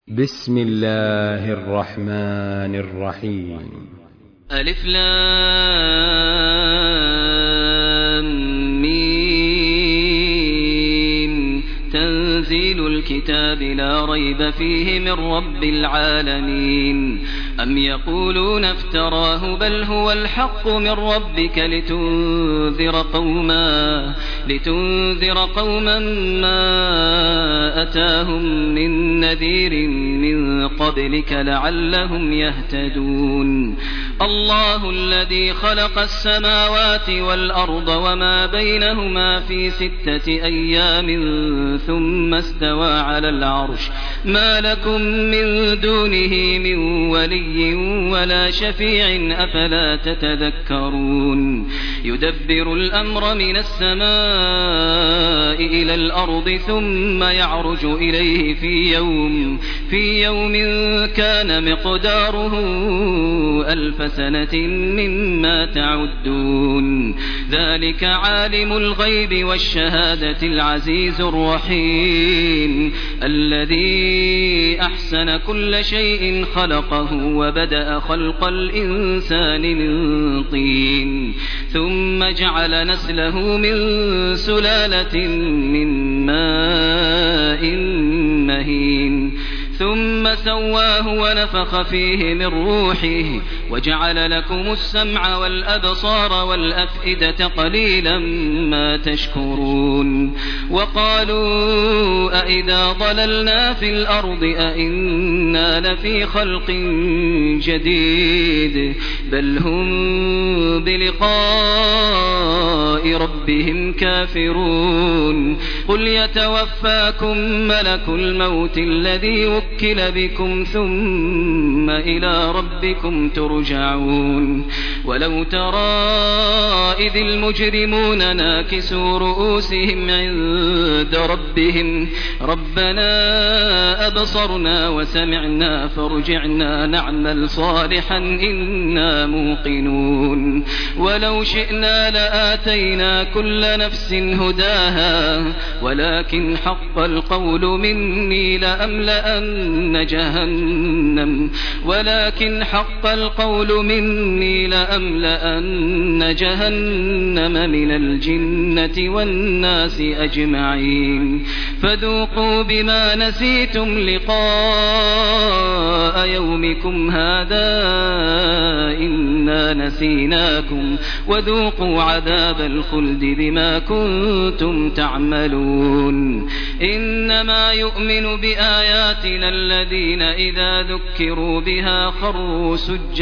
بسم الله الرحمن الرحيم. ألف لام ميم. تنزيل الكتاب لا ريب فيه من رب العالمين. أم يقولون افتراه بل هو الحق من ربك لتنذر قوما ما أتاهم من نذير من قبلك لعلهم يهتدون. الله الذي خلق السماوات والأرض وما بينهما في 6 أيام ثم استوى على العرش ما لكم من دونه من ولي ولا شفيع أفلا تتذكرون. يدبر الأمر من السماء إلى الأرض ثم يعرج إليه في يوم كان مقداره 1000 سنة مما تعدون. ذلك عالم الغيب والشهادة العزيز الرحيم الذي أحسن كل شيء خلقه وبدأ خلق الإنسان من طين ثم جعل نسله من سلالة من ماء مهين ثم سواه ونفخ فيه من روحه وجعل لكم السمع والأبصار والأفئدة قليلا ما تشكرون. وقالوا أئذا ضللنا في الأرض أئنا لفي خلق جديد بل هم بلقاء ربهم كافرون. قل يتوفاكم ملك الموت الذي وكل بكم ثم إلى ربكم ترجعون. ولو ترى إذ المجرمون ناكسوا رؤوسهم عند ربهم ربنا أبصرنا وسمعنا فارجعنا نعمل صالحا إنا موقنون. ولو شئنا لآتينا كل نفس هداها ولكن حق القول مني لأملأن جهنم من الجنة والناس أجمعين. فذوقوا بما نسيتم لقاء يومكم هذا إنا نسيناكم وذوقوا عذاب الخلد بما كنتم تعملون. إنما يؤمن بآياتنا الذين إذا ذكروا بها خروا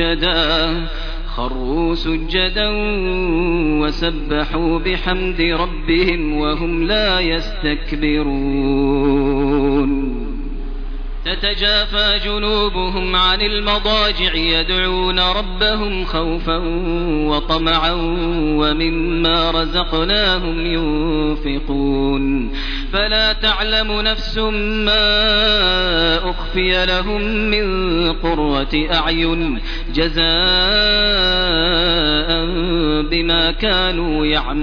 سجدا وسبحوا بحمد ربهم وهم لا يستكبرون. تتجافى جنوبهم عن المضاجع يدعون ربهم خوفا وطمعا ومما رزقناهم ينفقون. فلا تعلم نفس ما أخفي لهم من قرة أعين جزاء بما كانوا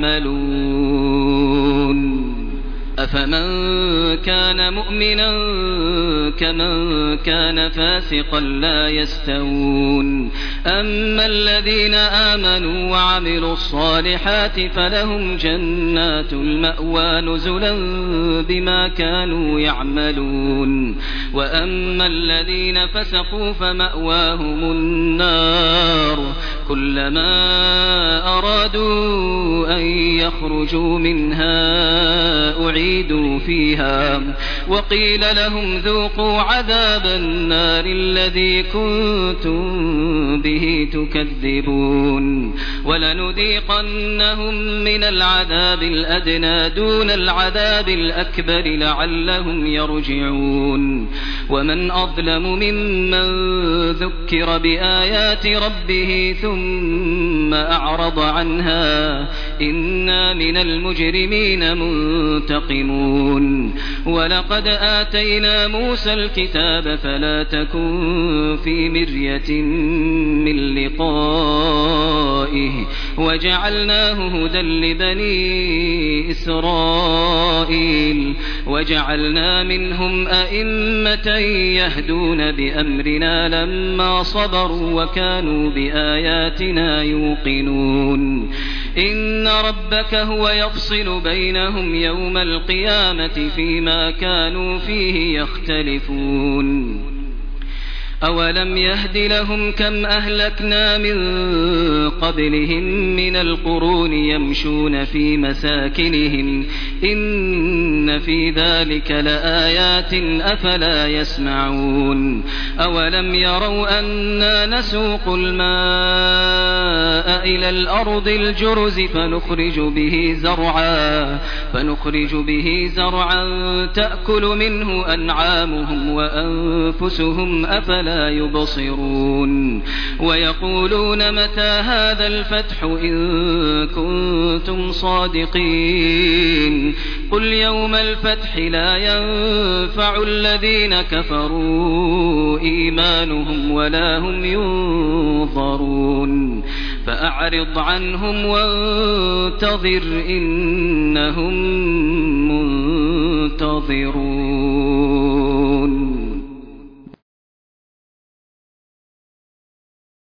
يعملون. أفمن كان مؤمنا كمن كان فاسقا لا يستوون. أما الذين آمنوا وعملوا الصالحات فلهم جنات المأوى نزلا بما كانوا يعملون. وأما الذين فسقوا فمأواهم النار كلما أرادوا أن يخرجوا منها أعيدوا فيها وقيل لهم ذوقوا عذاب النار الذي كنتم به تكذبون. ولنذيقنهم من العذاب الأدنى دون العذاب الأكبر لعلهم يرجعون. ومن أظلم ممن ذكر بآيات ربه ثم ثم أعرض عنها إنا من المجرمين منتقمون ولقد آتينا موسى الكتاب فلا تكن في مرية من لقائه وجعلناه هدى لبني إسرائيل وجعلنا منهم أئمة يهدون بأمرنا لما صبروا وكانوا بآياتنا يوقنون إن ربك هو يفصل بينهم يوم القيامة فيما كانوا فيه يختلفون أولم يهد لهم كم أهلكنا من قبلهم من القرون يمشون في مساكنهم إن في ذلك لآيات أفلا يسمعون أولم يروا أنا نسوق الماء إلى الأرض الجرز فنخرج به زرعا تأكل منه أنعامهم وأنفسهم أفلا يبصرون ويقولون متى هذا الفتح إن كنتم صادقين قل يوم الفتح لا ينفع الذين كفروا إيمانهم ولا هم ينظرون فأعرض عنهم وانتظر إنهم منتظرون